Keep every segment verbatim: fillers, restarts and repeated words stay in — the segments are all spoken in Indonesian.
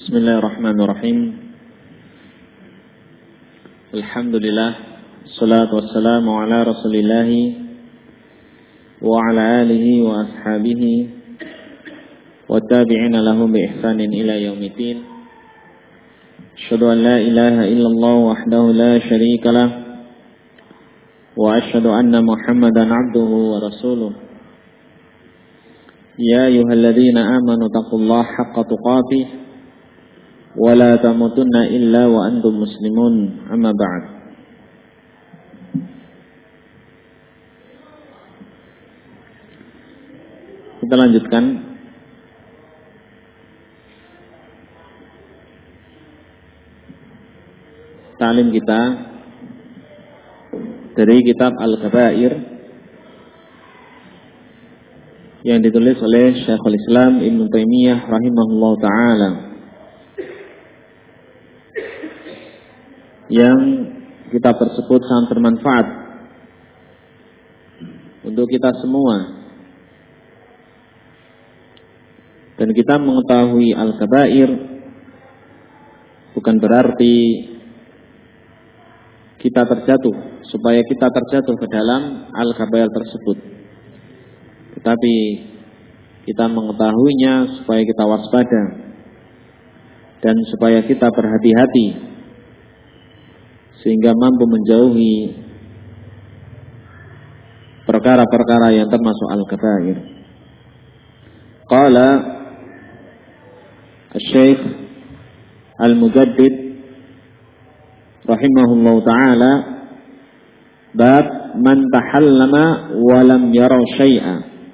Bismillahirrahmanirrahim. Alhamdulillah, salatu wassalamu ala Rasulillah wa ala alihi wa ashabihi wa tabi'ina lahum bi ihsanin ila yaumiddin. Asyhadu an la ilaha illallah wahdahu la syarika lah wa asyhadu anna Muhammadan abduhu wa rasuluh. Ya ayyuhalladzina amanu taqullaha haqqa tuqatih wa la tamutunna illa wa antum muslimun, amma ba'd. Kita lanjutkan ta'lim kita dari kitab Al-Kabair yang ditulis oleh Syekhul Islam Ibnu Taimiyah rahimahullah ta'ala, yang kitab tersebut sangat bermanfaat untuk kita semua. Dan kita mengetahui Al-Kabair bukan berarti kita terjatuh, supaya kita terjatuh ke dalam Al-Kabair tersebut. Tetapi kita mengetahuinya supaya kita waspada dan supaya kita berhati-hati, sehingga mampu menjauhi perkara-perkara yang termasuk Al-Kabair. Qala Asy-Syaikh Al-Mujaddid rahimahullahu ta'ala, bab man tahallama wa lam yara syai'a.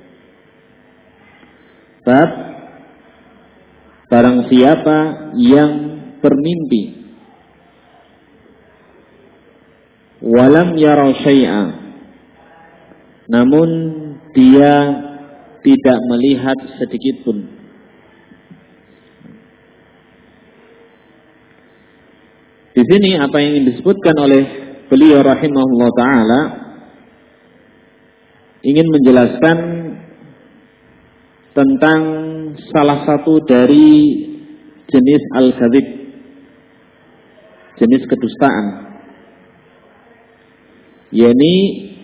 Bab barang siapa yang bermimpi walam yara syai'a, namun dia tidak melihat sedikit pun. Di sini apa yang ingin disebutkan oleh beliau rahimahullah ta'ala ingin menjelaskan tentang salah satu dari jenis al-kadzib, jenis kedustaan, yakni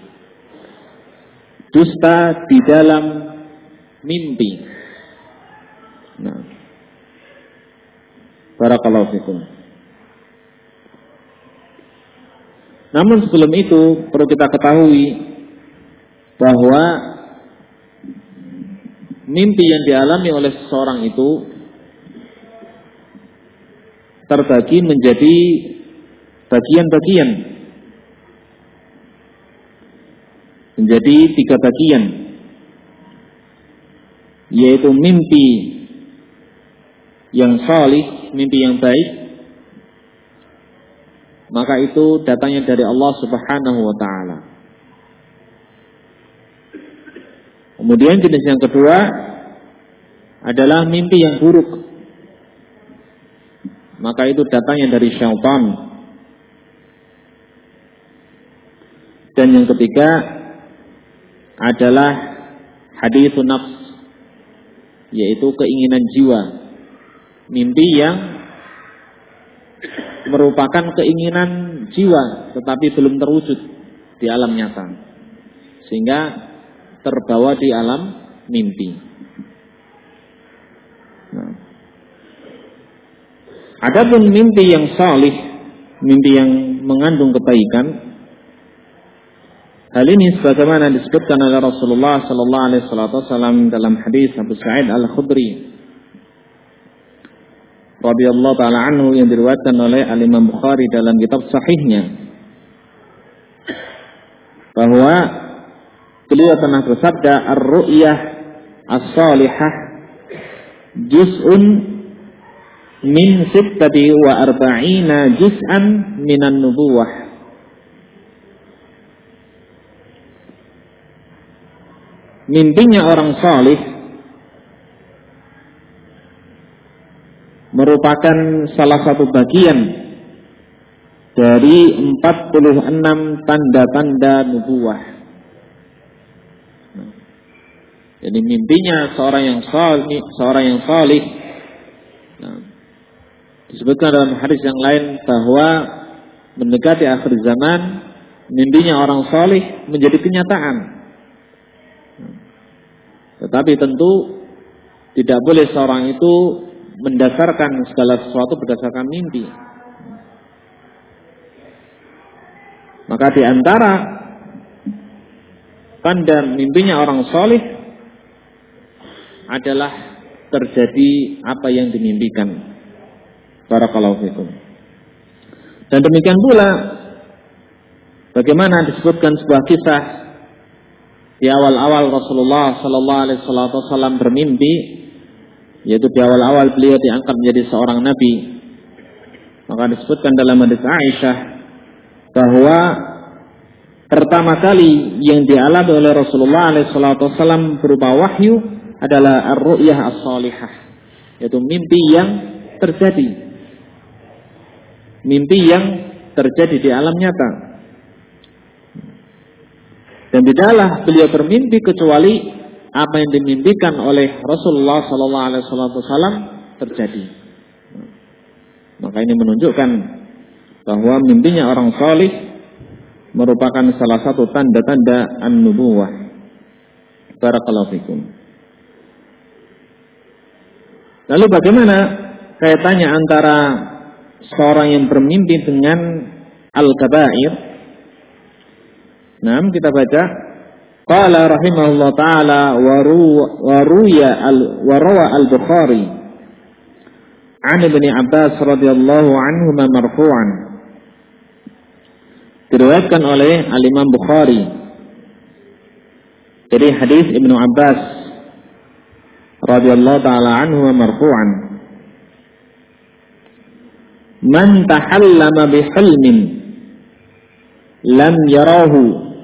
dusta di dalam mimpi. Nah, barakallahu fikum. Namun sebelum itu perlu kita ketahui bahwa mimpi yang dialami oleh seseorang itu terbagi menjadi bagian-bagian, menjadi tiga bagian, yaitu mimpi yang salih, mimpi yang baik, maka itu datangnya dari Allah Subhanahu wa ta'ala. Kemudian jenis yang kedua adalah mimpi yang buruk, maka itu datangnya dari syaitan. Dan yang ketiga adalah haditsun nafs, yaitu keinginan jiwa, mimpi yang merupakan keinginan jiwa tetapi belum terwujud di alam nyata, sehingga terbawa di alam mimpi. Nah, adapun mimpi yang salih, mimpi yang mengandung kebaikan, hal ini sebagaimana disebutkan oleh Rasulullah sallallahu alaihi wasallam dalam hadis Abu Sa'id Al-Khudri radhiyallahu ta'ala anhu yang diriwayatkan oleh Al-Imam Bukhari dalam kitab sahihnya, bahwa beliau pernah bersabda, ar-ru'yah as-salihah juz'un min sittati wa arba'ina juz'an minan nubuwah. Mimpinya orang salih merupakan salah satu bagian dari empat puluh enam tanda-tanda nubuwah. Jadi mimpinya seorang yang salih, seorang yang salih, nah, Disebutkan dalam hadis yang lain bahwa mendekati akhir zaman, mimpinya orang saleh menjadi kenyataan. Tetapi tentu tidak boleh seorang itu mendasarkan segala sesuatu berdasarkan mimpi. Maka di antara tanda mimpinya orang saleh adalah terjadi apa yang dimimpikan. Barakallahu fikum. Dan demikian pula bagaimana disebutkan sebuah kisah di awal-awal Rasulullah sallallahu alaihi wasallam bermimpi, yaitu di awal-awal beliau diangkat menjadi seorang nabi. Maka disebutkan dalam hadis Aisyah bahwa pertama kali yang dialami oleh Rasulullah alaihi wasallam berupa wahyu adalah ar-ru'yah as-salihah, yaitu mimpi yang terjadi. Mimpi yang terjadi di alam nyata. Dan tidaklah beliau bermimpi kecuali apa yang dimimpikan oleh Rasulullah sallallahu alaihi wasallam terjadi. Maka ini menunjukkan bahwa mimpinya orang saleh merupakan salah satu tanda-tanda an-nubuwah. Barakallahu fikum. Lalu bagaimana kaitannya antara seorang yang bermimpi dengan al-kabair? Nah, kita baca qala rahimahullah taala wa ruya wa rawa al-Bukhari an Ibnu Abbas radhiyallahu anhuma marfu'an. Diriwayatkan oleh al-Imam Bukhari dari hadis Ibnu Abbas radhiyallahu taala anhuma marfu'an. Man tahallama bihilmin lam yarahu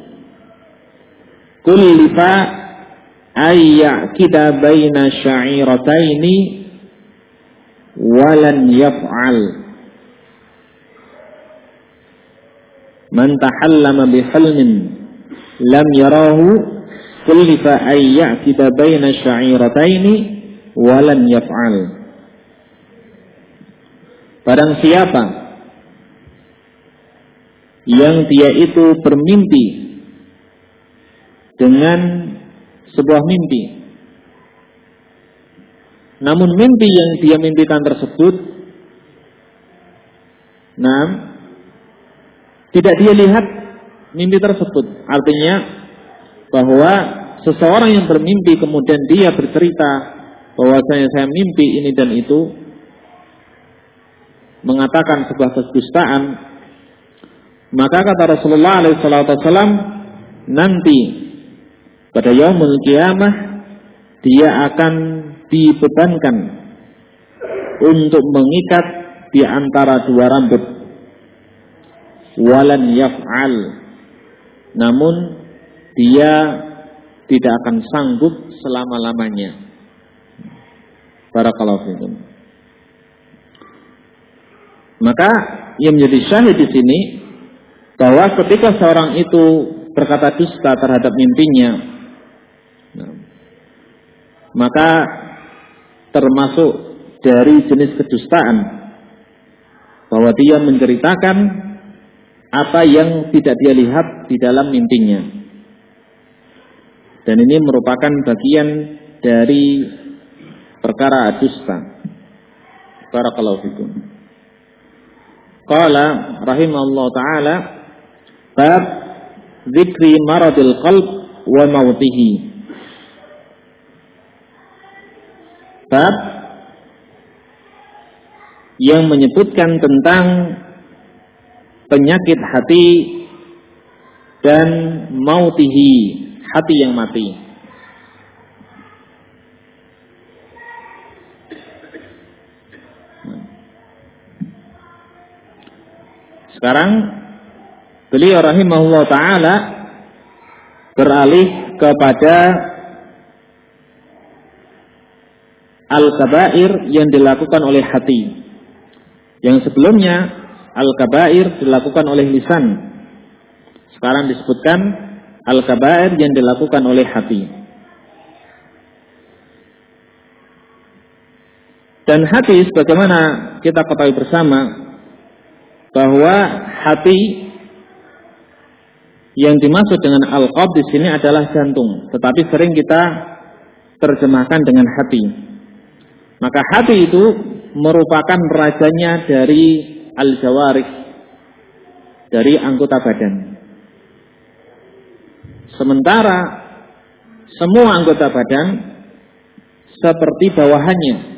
kullifa ay ya'kida baina sya'irataini walan yaf'al. Man tahallama bihilmin lam yarahu kullifa ay ya'kida baina sya'irataini walan yaf'al. Barang siapa yang dia itu bermimpi dengan sebuah mimpi, namun mimpi yang dia mimpikan tersebut, nah, tidak dia lihat mimpi tersebut. Artinya bahwa seseorang yang bermimpi kemudian dia bercerita bahwasanya saya mimpi ini dan itu, mengatakan sebuah kedustaan, maka kata Rasulullah alaihi wasallam, nanti pada yaumul qiyamah dia akan dibebankan untuk mengikat di antara dua rambut, walan yaf'al, namun dia tidak akan sanggup selama-lamanya. Barakallahu fikum. Maka yang menjadi syahid di sini bahwa ketika seorang itu berkata dusta terhadap mimpinya, nah, maka termasuk dari jenis kedustaan bahwa dia menceritakan apa yang tidak dia lihat di dalam mimpinya, dan ini merupakan bagian dari perkara dusta. Barakallahu fikum. Qala rahimahullah ta'ala bab dzikri maradil qalb wa mautihi. Bab yang menyebutkan tentang penyakit hati dan mautihi, hati yang mati. Sekarang beliau rahimahullah ta'ala beralih kepada al-kabair yang dilakukan oleh hati. Yang sebelumnya al-kabair dilakukan oleh lisan. Sekarang disebutkan al-kabair yang dilakukan oleh hati. Dan hati sebagaimana kita ketahui bersama bahwa hati yang dimaksud dengan al-qalb di sini adalah jantung, tetapi sering kita terjemahkan dengan hati. Maka hati itu merupakan rajanya dari al-jawarih, dari anggota badan. Sementara semua anggota badan seperti bawahannya.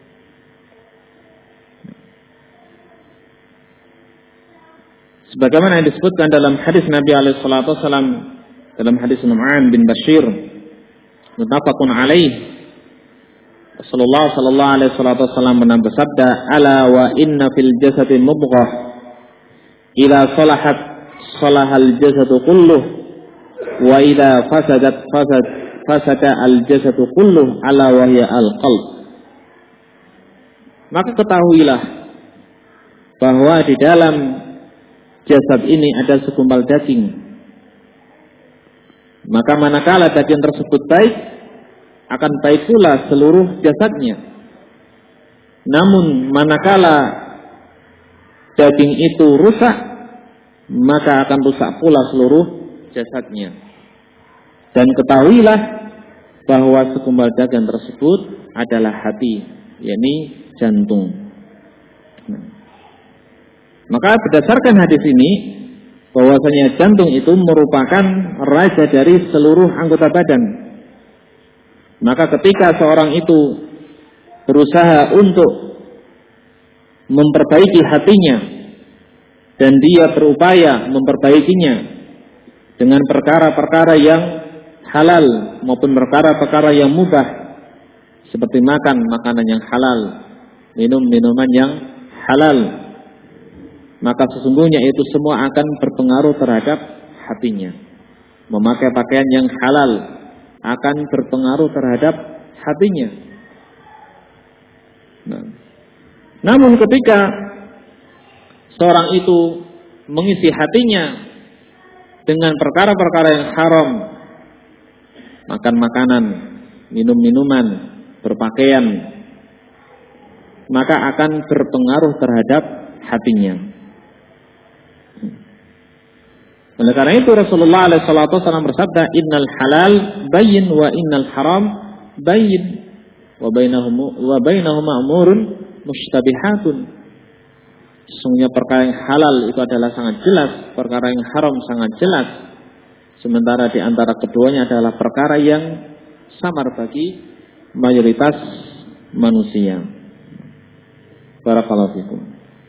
Sebagaimana yang disebutkan dalam hadis Nabi alaihi salatu wasallam, dalam hadis Nu'man bin Bashir muttafaqun alaih, Rasulullah sallallahu alaihi wasallam pernah bersabda, "Ala wa inna fil jasadi mudghah, idza salahat salahal jasadu kulluh, wa idza fasadat fasad fasada al jasadu kulluh, ala wa hiya al qalb." Maka ketahuilah bahwa di dalam jasad ini ada segumpal daging. Maka manakala daging tersebut baik, akan baik pula seluruh jasadnya. Namun manakala daging itu rusak, maka akan rusak pula seluruh jasadnya. Dan ketahuilah bahwa segumpal daging tersebut adalah hati, yakni jantung. Maka berdasarkan hadis ini, bahwasanya jantung itu merupakan raja dari seluruh anggota badan. Maka ketika seorang itu berusaha untuk memperbaiki hatinya, dan dia berupaya memperbaikinya dengan perkara-perkara yang halal maupun perkara-perkara yang mubah, seperti makan makanan yang halal, minum minuman yang halal, maka sesungguhnya itu semua akan berpengaruh terhadap hatinya. Memakai pakaian yang halal akan berpengaruh terhadap hatinya. Nah, namun ketika seorang itu mengisi hatinya dengan perkara-perkara yang haram, makan makanan, minum minuman, berpakaian, maka akan berpengaruh terhadap hatinya. Oleh karena itu Rasulullah alaihi salatu wasallam bersabda, "Innal halal bayyin wa innal haram bayyin wa bainahum wa bainahuma umurun mushtabihatun." Sesungguhnya perkara yang halal itu adalah sangat jelas, perkara yang haram sangat jelas. Sementara di antara keduanya adalah perkara yang samar bagi mayoritas manusia. Barakallahu fikum.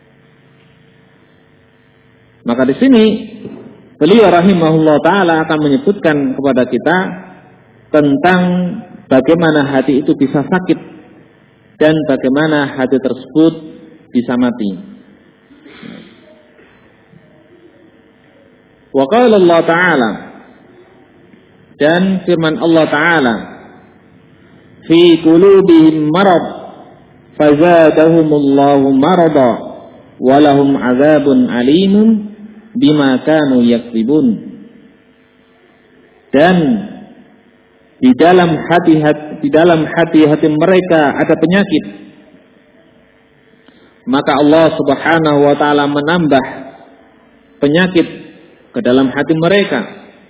Maka di sini beliau rahimahullah ta'ala akan menyebutkan kepada kita tentang bagaimana hati itu bisa sakit dan bagaimana hati tersebut bisa mati. Wa qala Allah ta'ala, dan firman Allah ta'ala, fi qulubihim marad fazadahumullahu marada wa lahum 'adzabun alimun bima kanu yaktibun. Dan di dalam hati-hati di dalam hati-hati mereka ada penyakit, maka Allah Subhanahu wa taala menambah penyakit ke dalam hati mereka.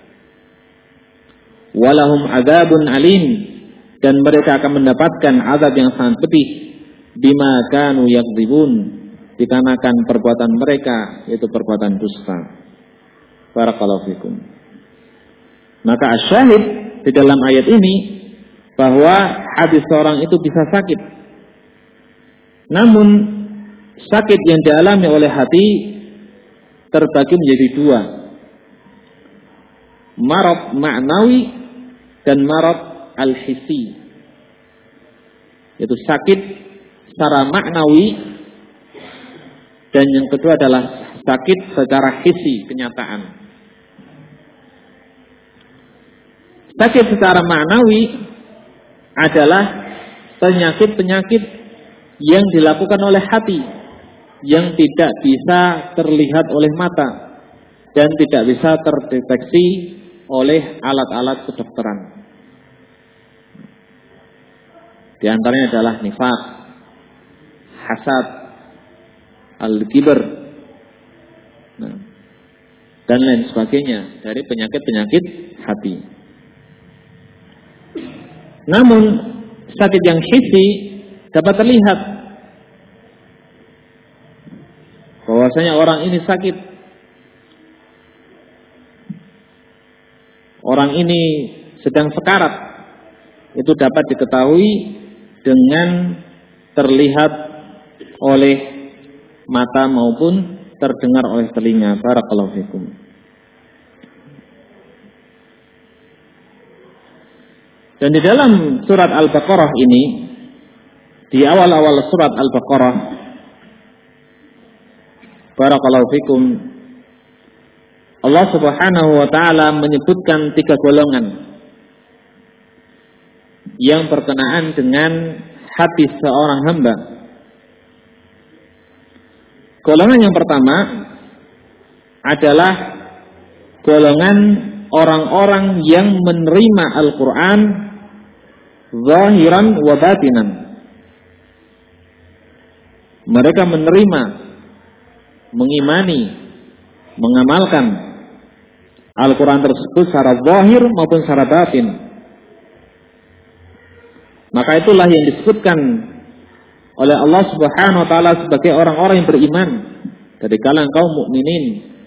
Walahum adzabun alim, dan mereka akan mendapatkan azab yang sangat pedih, bima kanu yakdzibun, dikarenakan perbuatan mereka, yaitu perbuatan dusta. Barakallahu fikum. Maka asyahid di dalam ayat ini bahwa hati seorang itu bisa sakit. Namun sakit yang dialami oleh hati terbagi menjadi dua. Marad ma'nawi dan marad al-hissi. Yaitu sakit secara maknawi, dan yang kedua adalah sakit secara hissi, kenyataan. Sakit secara maknawi adalah penyakit-penyakit yang dilakukan oleh hati, yang tidak bisa terlihat oleh mata dan tidak bisa terdeteksi oleh alat-alat kedokteran. Di antaranya adalah nifaq, al-hasad, al-kibr, nah, dan lain sebagainya dari penyakit-penyakit hati. Namun sakit yang hissi dapat terlihat bahwasanya orang ini sakit, orang ini sedang sekarat, itu dapat diketahui dengan terlihat oleh mata maupun terdengar oleh telinga. Barakallahu fikum. Dan di dalam surat Al-Baqarah ini, di awal-awal surat Al-Baqarah, barakallahu fikum, Allah Subhanahu wa taala menyebutkan tiga golongan yang berkenaan dengan hati seorang hamba. Golongan yang pertama adalah golongan orang-orang yang menerima Al-Quran zahiran wa batinan. Mereka menerima, mengimani, mengamalkan Al-Quran tersebut secara zahir maupun secara batin. Maka itulah yang disebutkan oleh Allah Subhanahu wa taala sebagai orang-orang yang beriman dari kalangan kaum mukminin.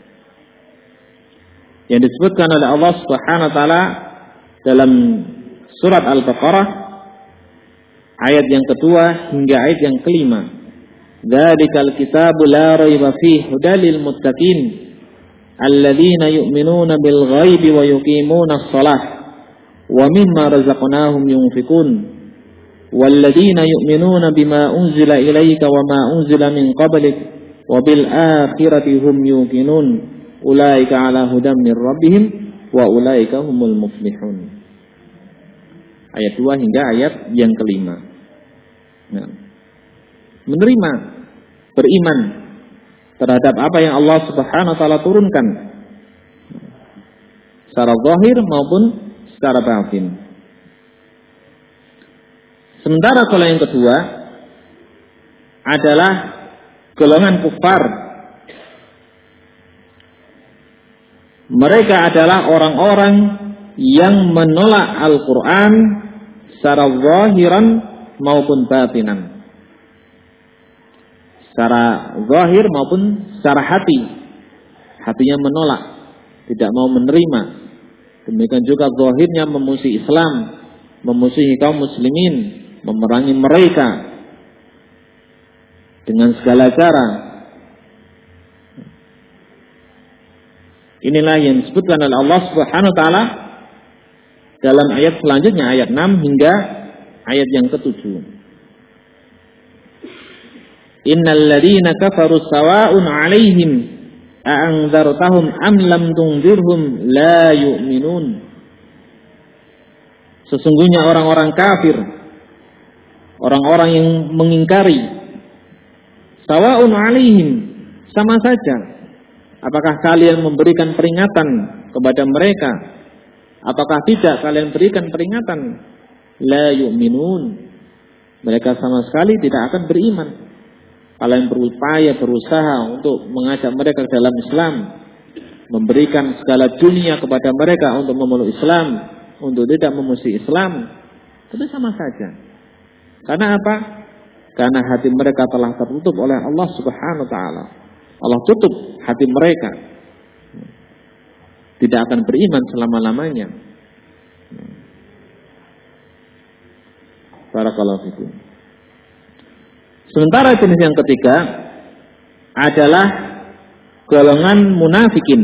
Yang disebutkan oleh Allah Subhanahu wa taala dalam surat Al-Baqarah ayat yang kedua hingga ayat yang kelima. Dzalikal kitabu la raiba fihi hudal lil muttaqin alladzina yu'minuna bil ghaibi wa yuqimuna shalah wa mimma razaqnahum yunfikun walladzina yu'minuna bima unzila ilaika wa ma unzila min qablik wa bil akhirati hum yuqinun ulaika ala hudam mir rabbihim wa ulaika humul muflihun. Ayat dua hingga ayat yang kelima. Nah, menerima, beriman terhadap apa yang Allah Subhanahu wa taala turunkan secara zahir maupun secara batin. Sementara golongan yang kedua adalah golongan kufar. Mereka adalah orang-orang yang menolak Al-Quran secara zahiran maupun batinan. Secara zahir maupun secara hati. Hatinya menolak, tidak mau menerima. Demikian juga zahirnya memusuhi Islam, memusuhi kaum muslimin, memerangi mereka dengan segala cara. Inilah yang disebutkan oleh Allah Subhanahu wa taala dalam ayat selanjutnya, ayat enam hingga ayat yang ketujuh. Innal ladzina kafaru sawa'un 'alaihim a'anzartahum am lam tunzirhum la yu'minun. Sesungguhnya orang-orang kafir, orang-orang yang mengingkari, sawa'un 'alaihim, sama saja. Apakah kalian memberikan peringatan kepada mereka ataukah tidak kalian berikan peringatan? La yu'minun. Mereka sama sekali tidak akan beriman. Kalian berupaya, berusaha untuk mengajak mereka ke dalam Islam, memberikan segala dunia kepada mereka untuk memeluk Islam, untuk tidak memusuhi Islam, itu sama saja. Karena apa? Karena hati mereka telah tertutup oleh Allah Subhanahu wa taala. Allah tutup hati mereka, tidak akan beriman selama-lamanya. Barakallahu fikum. Sementara jenis yang ketiga adalah golongan munafikin.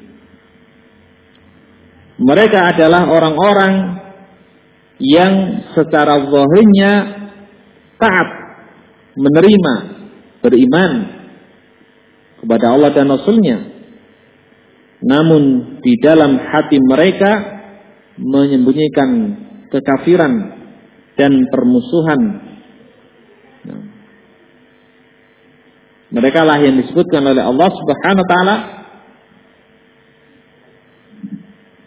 Mereka adalah orang-orang yang secara zahirnya taat, menerima, beriman kepada Allah dan Rasul-Nya, namun di dalam hati mereka menyembunyikan kekafiran dan permusuhan. Nah, mereka lah yang disebutkan oleh Allah Subhanahu wa taala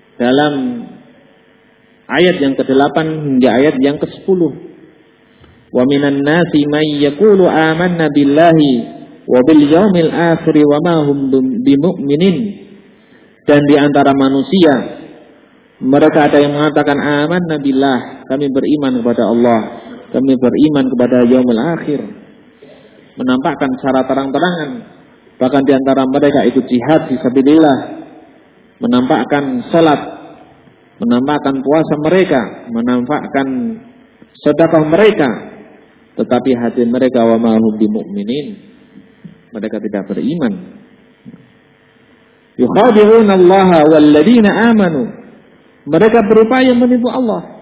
dalam ayat yang kedelapan hingga ayat yang kesepuluh. Wa minan nasi may yaqulu amanna billahi wa bil yaumil akhir wa ma hum bimu'minin. Dan di antara manusia mereka ada yang mengatakan amanna billah, kami beriman kepada Allah, kami beriman kepada yaumil akhir. Menampakkan secara terang-terangan. Bahkan di antara mereka ikut jihad fisabilillah, menampakkan salat, menampakkan puasa mereka, menampakkan sedekah mereka, tetapi hati mereka wa ma hum bimu'minin, mereka tidak beriman. Yukhadi'una Allah wal ladina amanu, mereka berupaya menipu Allah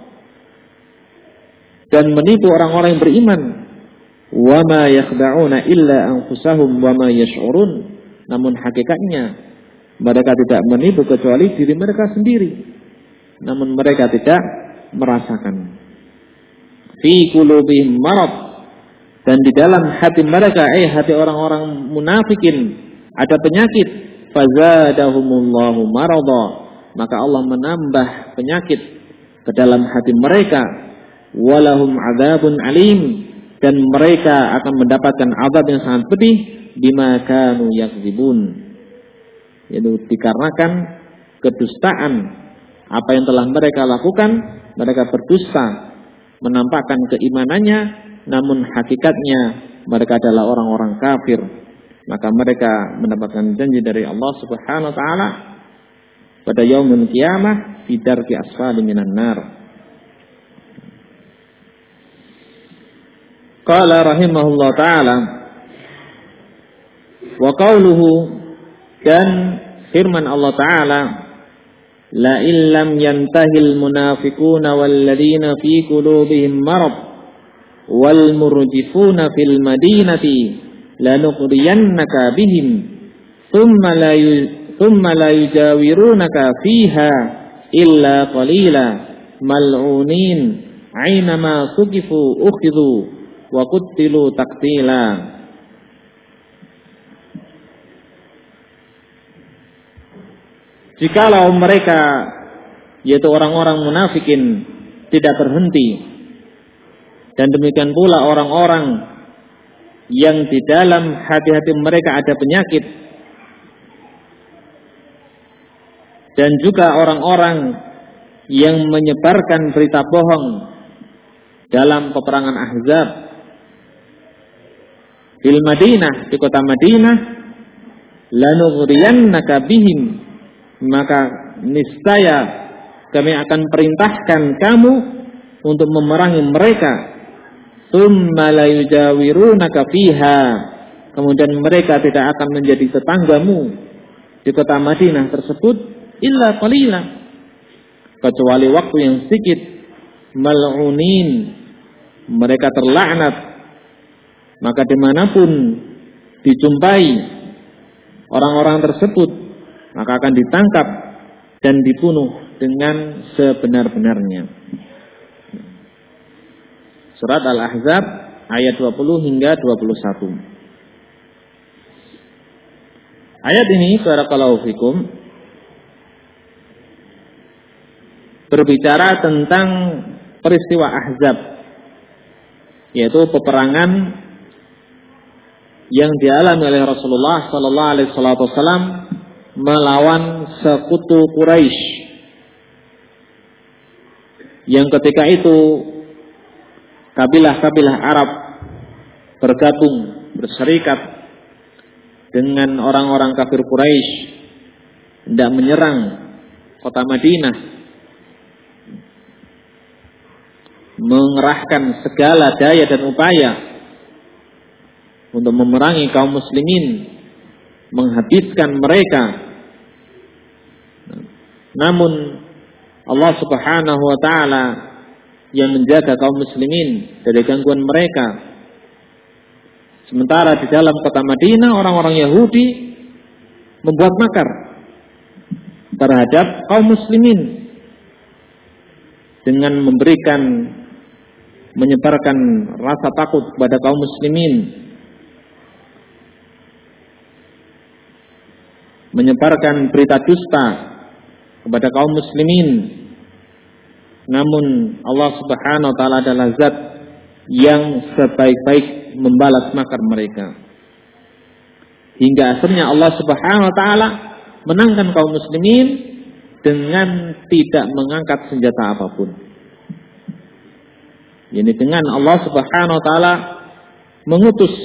dan menipu orang-orang yang beriman. Wa ma yakhda'una illa anfusahum wa ma yash'urun, namun hakikatnya mereka tidak menipu kecuali diri mereka sendiri, namun mereka tidak merasakan. Fi qulubihim marad, dan di dalam hati mereka, eh hati orang-orang munafikin, ada penyakit. Fazadahumullahu marada, maka Allah menambah penyakit ke dalam hati mereka. Walahum adzabun alim, dan mereka akan mendapatkan azab yang sangat pedih. Bima kanu yakzibun, yaitu dikarenakan kedustaan apa yang telah mereka lakukan. Mereka berdusta, menampakkan keimanannya, namun hakikatnya mereka adalah orang-orang kafir. Maka mereka mendapatkan janji dari Allah Subhanahu wa taala pada yaumul qiyamah fi darki asfali minan nar. Qala rahimahullah taala wa qauluhu, dan firman Allah taala, la illam yantahil munafiquna wal ladina fi qulubihim marad wal murjifuna fil madinati lanuqriyannaka bihim thumma la thumma la yujawirunaka fiha illa qalila mal'unin aynama suqifu ukhidhu wa qutilu taqtila. Jikalau mereka, yaitu orang-orang munafikin, tidak berhenti, dan demikian pula orang-orang yang di dalam hati-hati mereka ada penyakit, dan juga orang-orang yang menyebarkan berita bohong dalam peperangan Ahzab fil Madinah, di kota Madinah, lanughriyannaka bihim, maka niscaya kami akan perintahkan kamu untuk memerangi mereka. Tsumma la yujawirunaka fiha, kemudian mereka tidak akan menjadi tetanggamu di kota Madinah tersebut illa qalila, kecuali waktu yang sedikit. Mal'unin, mereka terlaknat, maka dimanapun dijumpai orang-orang tersebut, maka akan ditangkap dan dibunuh dengan sebenar-benarnya. Surat Al-Ahzab ayat dua puluh hingga dua puluh satu. Ayat ini barakallahu fikum berbicara tentang peristiwa Ahzab, yaitu peperangan yang dialami oleh Rasulullah sallallahu alaihi wasallam melawan sekutu Quraisy, yang ketika itu kabilah-kabilah Arab bergabung, berserikat dengan orang-orang kafir Quraisy hendak menyerang kota Madinah, mengerahkan segala daya dan upaya untuk memerangi kaum muslimin, menghabiskan mereka. Namun Allah Subhanahu wa taala yang menjaga kaum muslimin dari gangguan mereka. Sementara di dalam kota Madinah orang-orang Yahudi membuat makar terhadap kaum muslimin dengan memberikan, menyebarkan rasa takut kepada kaum muslimin, menyebarkan berita dusta kepada kaum muslimin. Namun Allah Subhanahu wa taala adalah zat yang sebaik-baik membalas makar mereka. Hingga akhirnya Allah Subhanahu wa taala menangkan kaum muslimin dengan tidak mengangkat senjata apapun. Yani dengan Allah Subhanahu wa taala mengutus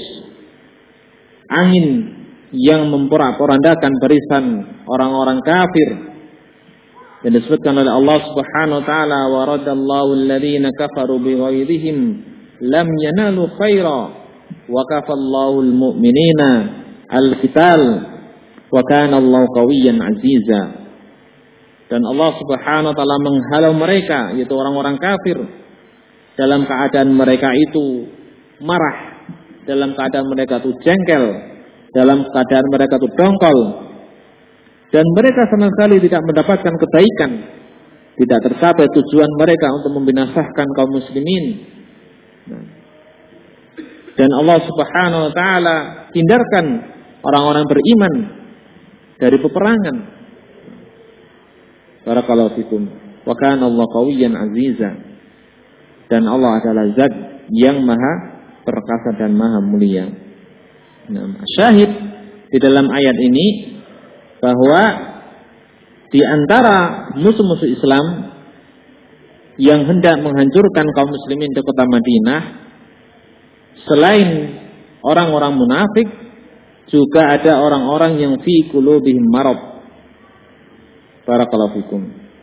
angin yang memporak-porandakan barisan orang-orang kafir. Dan disebutkan oleh Allah Subhanahu wa taala, wa radallahu alladziina kafaru bighairihim lam yanalu khaira wa kafallahu almu'minina al-qital wa kana Allahu qawiyyan aziza. Dan Allah Subhanahu wa taala menghalau mereka, yaitu orang-orang kafir, dalam keadaan mereka itu marah, dalam keadaan mereka itu jengkel, dalam keadaan mereka itu dongkol, dan mereka sama sekali tidak mendapatkan kebaikan, tidak tercapai tujuan mereka untuk membinasakan kaum muslimin. Dan Allah Subhanahu wa taala hindarkan orang-orang beriman dari peperangan. Barakallahu fikum. Wa kana Allah qawiyyan aziza. Dan Allah adalah zat yang maha perkasa dan maha mulia. Nah, syahid di dalam ayat ini bahwa di antara musuh-musuh Islam yang hendak menghancurkan kaum muslimin di kota Madinah, selain orang-orang munafik, juga ada orang-orang yang fi qulubihim marad. Barakallahu fikum.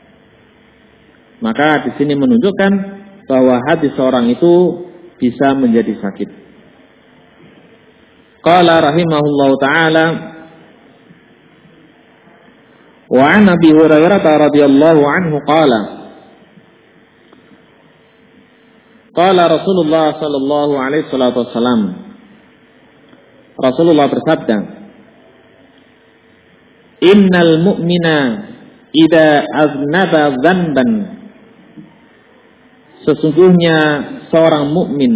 Maka di sini menunjukkan bahwa hati seorang itu bisa menjadi sakit. Qala rahimahullahu taala wa an Abi Hurairah radhiyallahu anhu qala qala Rasulullah sallallahu alaihi wasallam, Rasulullah bersabda, innal mu'mina idza aznaba dzanban, sesungguhnya seorang mukmin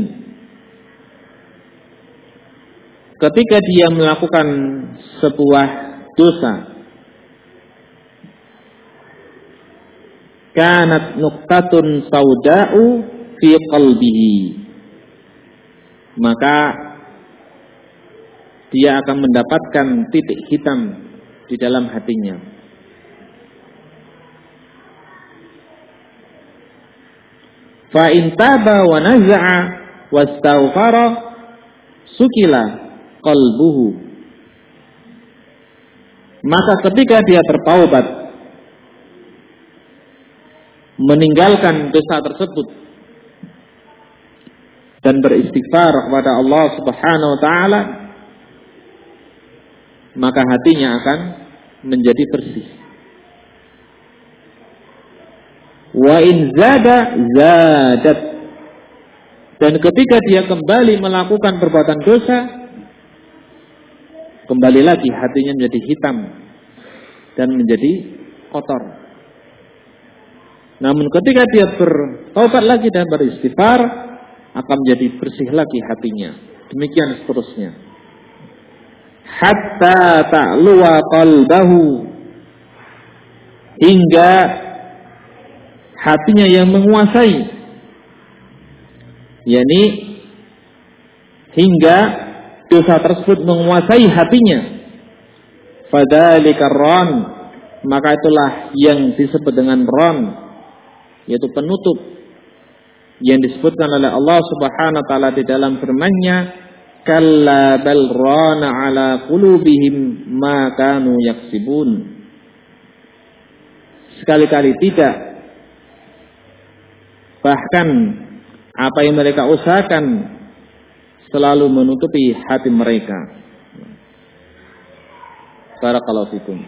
ketika dia melakukan sebuah dosa, kanat nuqtatun sauda'u fi qalbihi, maka dia akan mendapatkan titik hitam di dalam hatinya. Fa in taba wa naza'a wastaghfara sukila qalbuhu, maka ketika dia bertaubat, meninggalkan dosa tersebut dan beristighfar kepada Allah Subhanahu wa taala, maka hatinya akan menjadi bersih. Wa in zada zadat, dan ketika dia kembali melakukan perbuatan dosa, kembali lagi hatinya menjadi hitam dan menjadi kotor. Namun ketika dia bertaubat lagi dan beristighfar, akan menjadi bersih lagi hatinya. Demikian seterusnya. Hatta ta'luwa qalbahu, hingga hatinya yang menguasai, yakni hingga dosa tersebut menguasai hatinya. Fadzalika ron, maka itulah yang disebut dengan ron, yaitu penutup, yang disebutkan oleh Allah Subhanahu wa taala di dalam firman-Nya, kalla bal rana ala qulubihim ma kanu yaksibun. Sekali-kali tidak, bahkan apa yang mereka usahakan selalu menutupi hati mereka. Barakallahu fikum.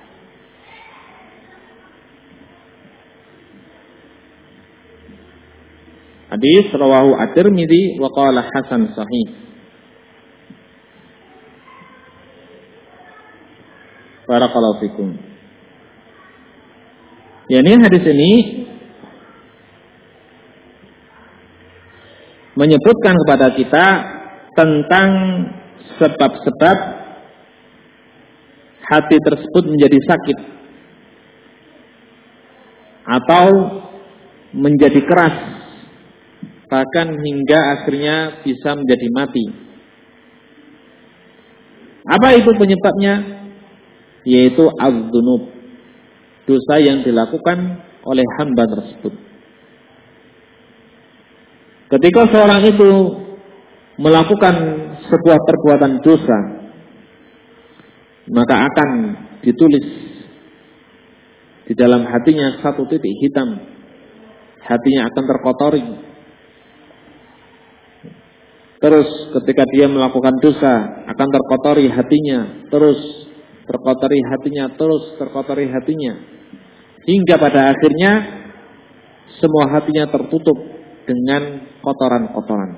Hadis rawahu at-Tirmidzi wa qala hasan sahih. Barakallahu fikum. Yani hadis ini menyebutkan kepada kita tentang sebab-sebab hati tersebut menjadi sakit atau menjadi keras bahkan hingga akhirnya bisa menjadi mati. Apa itu penyebabnya? Yaitu az-dzunub, dosa yang dilakukan oleh hamba tersebut. Ketika seorang itu melakukan sebuah perbuatan dosa, maka akan ditulis di dalam hatinya satu titik hitam. Hatinya akan terkotori. Terus ketika dia melakukan dosa, akan terkotori hatinya. Terus terkotori hatinya. Terus terkotori hatinya. Hingga pada akhirnya semua hatinya tertutup dengan kotoran-kotoran.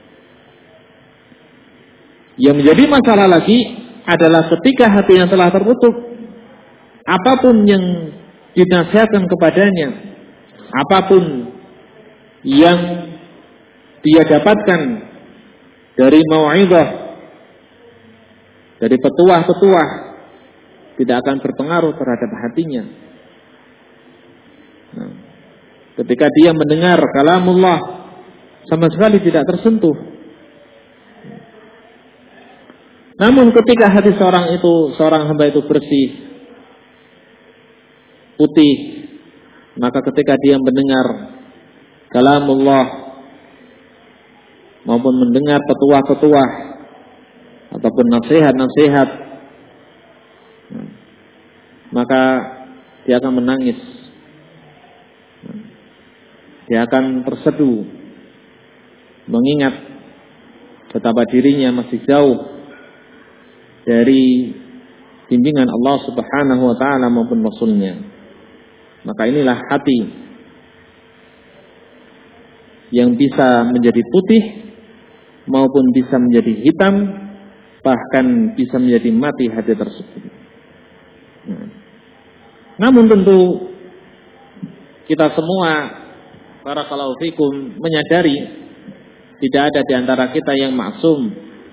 Yang menjadi masalah lagi adalah ketika hatinya telah tertutup, apapun yang dinasihatkan kepadanya, apapun yang dia dapatkan dari mau'izah, dari petuah-petuah, tidak akan berpengaruh terhadap hatinya. Nah, ketika dia mendengar kalamullah, sama sekali tidak tersentuh. Namun ketika hati seorang itu, seorang hamba itu bersih, putih, maka ketika dia mendengar kalamullah maupun mendengar petuah-petuah ataupun nasihat-nasihat, maka dia akan menangis. Dia akan terseduh mengingat betapa dirinya masih jauh dari bimbingan Allah Subhanahu wa taala maupun Rasulnya. Maka inilah hati yang bisa menjadi putih maupun bisa menjadi hitam, bahkan bisa menjadi mati hati tersebut. Nah, namun tentu kita semua, barakallahu fikum, menyadari tidak ada di antara kita yang maksum.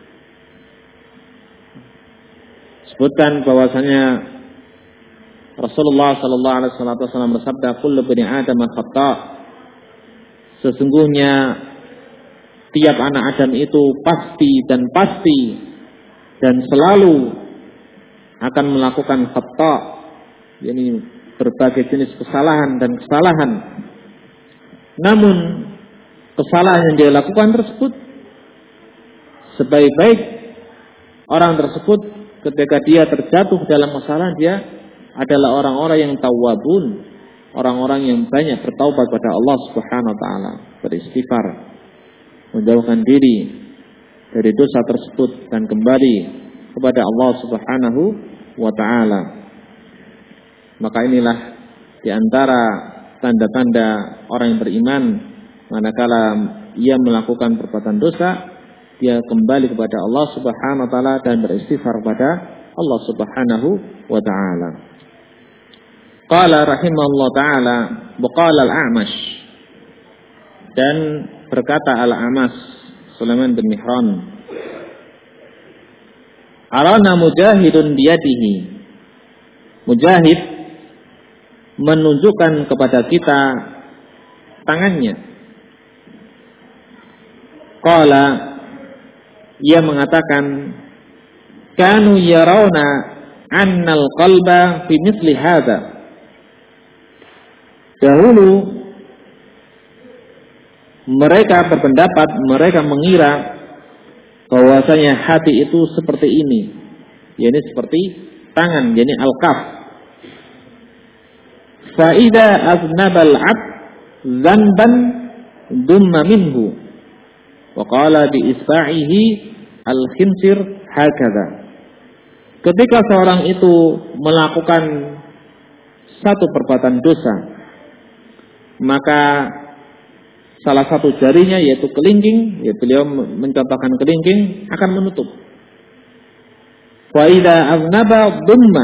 Sebutkan bahwasanya Rasulullah sallallahu alaihi wasallam bersabda, "Kullu bani Adam khata'." Sesungguhnya tiap anak Adam itu pasti dan pasti dan selalu akan melakukan khata', yakni berbagai jenis kesalahan dan kesalahan. Namun kesalahan yang dia lakukan tersebut, sebaik-baik orang tersebut ketika dia terjatuh dalam kesalahan, dia adalah orang-orang yang tawwabun, orang-orang yang banyak bertaubat pada Allah Subhanahu wa taala, beristighfar, menjauhkan diri dari dosa tersebut dan kembali kepada Allah Subhanahu wa taala. Maka inilah di antara tanda-tanda orang yang beriman, manakala ia melakukan perbuatan dosa, dia kembali kepada Allah Subhanahu wa taala dan beristighfar kepada Allah Subhanahu wa taala. Qala rahimahullah taala, waqala al-A'mash, dan berkata al-A'mash Sulaiman bin Mihran, arana mujahidun biyadihi. Mujahid menunjukkan kepada kita tangannya. Qala, ia mengatakan, kanu yarawna annal qalba fi misli hadza. Dahulu mereka berpendapat, mereka mengira bahwasanya hati itu seperti ini, yakni seperti tangan, yakni al-kaf. Fa idza aznaba al-'abd dzanban dumma minhu wa qala bi isba'ihi al-khinsir hakadha. Ketika seorang itu melakukan satu perbuatan dosa, maka salah satu jarinya, yaitu kelingking, ya beliau mencontohkan kelingking, akan menutup. Wa idza aznaba dumma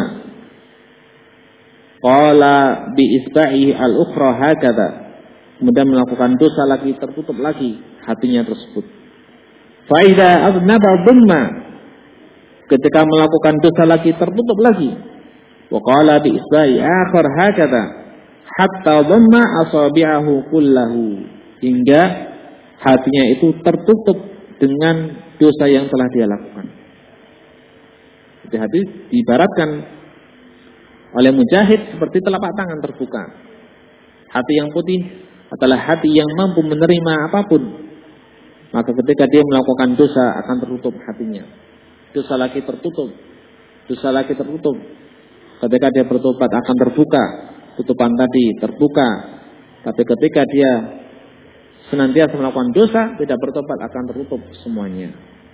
qala bi isba'i al-ukhra hakadha. Kemudian melakukan dosa lagi, tertutup lagi hatinya tersebut. Fa idza aznaba dumma, ketika melakukan dosa lagi, tertutup lagi. Wa qala bi isba'i akhar hakadha hatta dhamma asabi'ahu kullahu, hingga hatinya itu tertutup dengan dosa yang telah dia lakukan. Jadi hati diibaratkan oleh Mujahid seperti telapak tangan terbuka. Hati yang putih adalah hati yang mampu menerima apapun. Maka ketika dia melakukan dosa akan tertutup hatinya. Dosa lagi tertutup. Dosa lagi tertutup. Ketika dia bertobat akan terbuka. Tutupan tadi terbuka. Tapi ketika dia senantiasa melakukan dosa, tidak bertobat akan tertutup semuanya.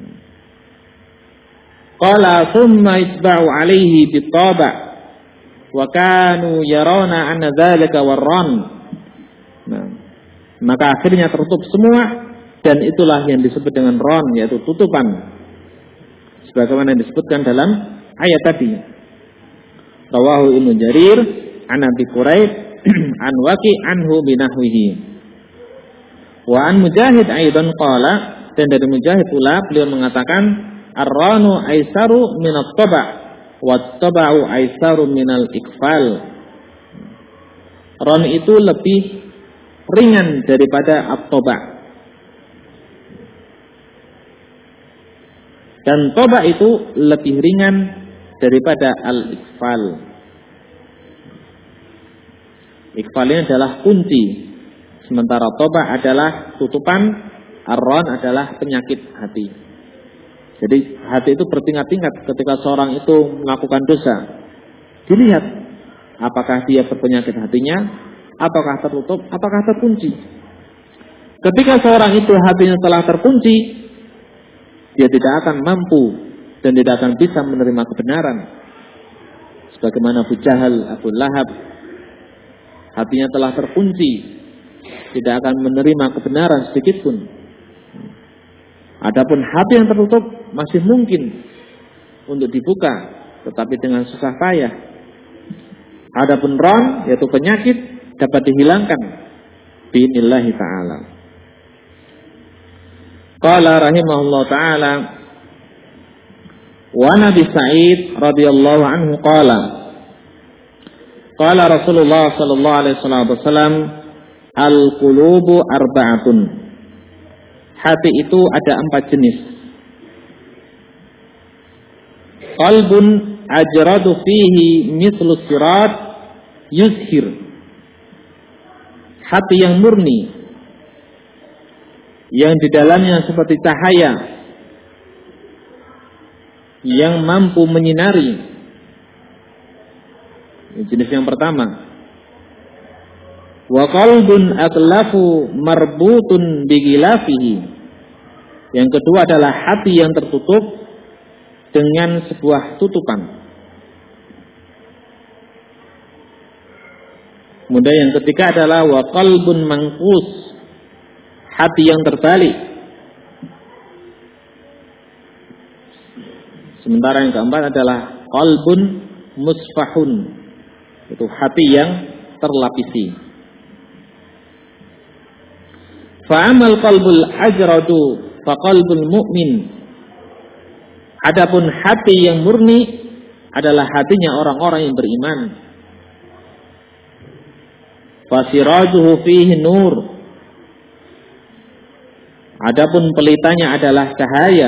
Qala thumma itba'u alaihi bitaba' wa kanu yarawna anna dzalika warran. Nah, maka akhirnya tertutup semua dan itulah yang disebut dengan ron, yaitu tutupan. Sebagaimana yang disebutkan dalam ayat tadi. Rawahu Ibnu Jarir an Abi Quraib an Waqi' anhu binahwihi. Wa an Mujahid aidan qala, dan dari Mujahid pula beliau mengatakan ar-ranu aisaru min at-taba' wa at-taba'u aisaru min al-iqfal. Ron itu lebih ringan daripada at-taba'. Dan toba itu lebih ringan daripada al-iqfal. Iqfal ini adalah kunci. Sementara toba adalah tutupan, ar-ron adalah penyakit hati. Jadi hati itu bertingkat-tingkat ketika seorang itu melakukan dosa. Dilihat apakah dia berpenyakit hatinya, apakah tertutup, apakah terkunci. Ketika seorang itu hatinya telah terkunci, dia tidak akan mampu dan tidak akan bisa menerima kebenaran. Sebagaimana Abu Jahal, Abu Lahab, hatinya telah terkunci, tidak akan menerima kebenaran sedikit pun. Adapun hati yang tertutup masih mungkin untuk dibuka, tetapi dengan susah payah. Adapun ron, yaitu penyakit, dapat dihilangkan bi'inillahi ta'ala. Qala rahimahullah ta'ala wa Nabi Sa'id radhiyallahu anhu qala qala Rasulullah sallallahu alaihi wasallam al-qulubu arba'atun. Hati itu ada empat jenis. Qalbun ajradu fihi mithlu sirat yuzhir. Hati yang murni, yang di dalamnya seperti cahaya, yang mampu menyinari. Ini jenis yang pertama. Wa qalbun atlafu marbutun bigilafihi. Yang kedua adalah hati yang tertutup dengan sebuah tutupan. Kemudian yang ketiga adalah wa qalbun mangkus, hati yang terbalik. Sementara yang keempat adalah qalbun musfahun, itu hati yang terlapisi. Fa'amal qalbul ajradu fa qalbul mu'min. Adapun hati yang murni adalah hatinya orang-orang yang beriman. Fasirajuhu fihi nur. Adapun pelitanya adalah cahaya.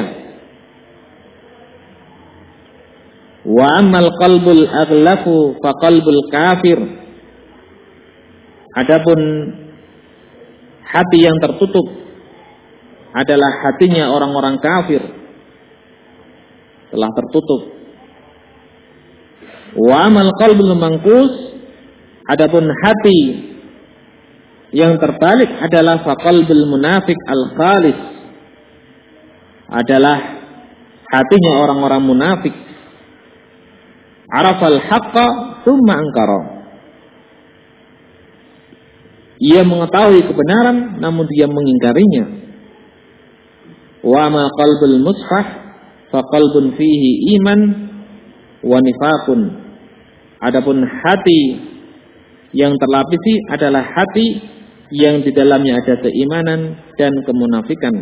Wa ammal qalbul aghlafu fa qalbul kafir. Adapun hati yang tertutup adalah hatinya orang-orang kafir, telah tertutup. Wa amal qalbul mangkus, adapun hati yang terbalik adalah faqalbul munafik al-khalis, adalah hatinya orang-orang munafik. Arafal haqqa tsumma ankara. Ia mengetahui kebenaran namun dia mengingkarinya. Wa ma qalbul musfah fa qalbun fihi iman wa nifaqun. Adapun hati yang terlapisi adalah hati yang di dalamnya ada keimanan dan kemunafikan.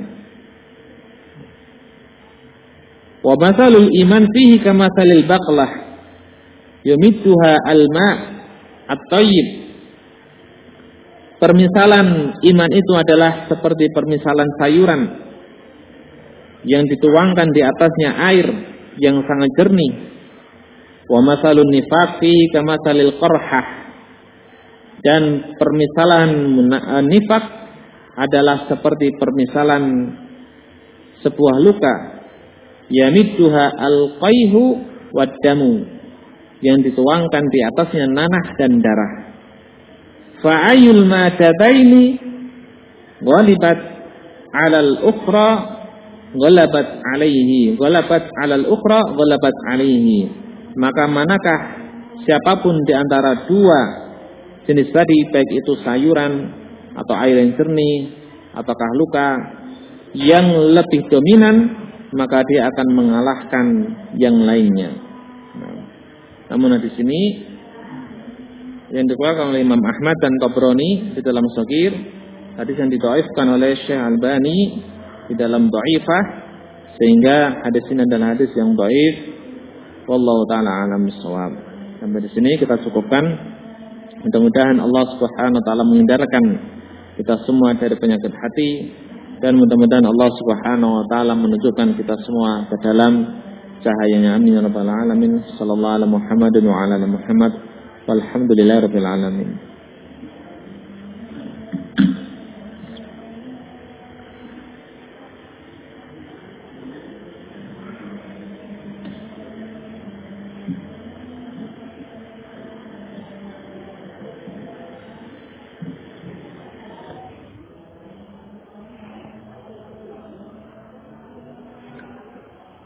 Wa masalul iman fihi kamasalil baqlah yumituha al-ma' at-tayyib. permisalan iman itu adalah seperti permisalan sayuran yang dituangkan di atasnya air yang sangat jernih. Wa masalun nifaqi kamasalil qarhah, dan permisalan nifaq adalah seperti permisalan sebuah luka, yamidduha al-qayhu wad-damu, yang dituangkan di atasnya nanah dan darah. Fa'ayul madadaini ghalibat 'alal ukhra ghalabat 'alaihi, ghalabat 'alal ukhra ghalabat 'alaihi. Maka manakah siapapun di antara dua jenis tadi, baik itu sayuran atau air yang jernih ataukah luka, yang lebih dominan, maka dia akan mengalahkan yang lainnya. Nah, namun di sini yang dikeluarkan oleh Imam Ahmad dan Tabrani di dalam Shagir, hadis yang didhaifkan oleh Syekh Albani di dalam Dhaifah, sehingga hadis ini adalah hadis yang dhaif. Wallahu taala alam bissawab. Sampai di sini kita cukupkan. Mudah-mudahan Allah Subhanahu wa taala menghindarkan kita semua dari penyakit hati, dan mudah-mudahan Allah Subhanahu wa taala menunjukkan kita semua ke dalam cahayanya. Amin ya rabbal alamin. Sallallahu alaihi Muhammadin wa ala ali Muhammad. Walhamdulillahirabbil alamin.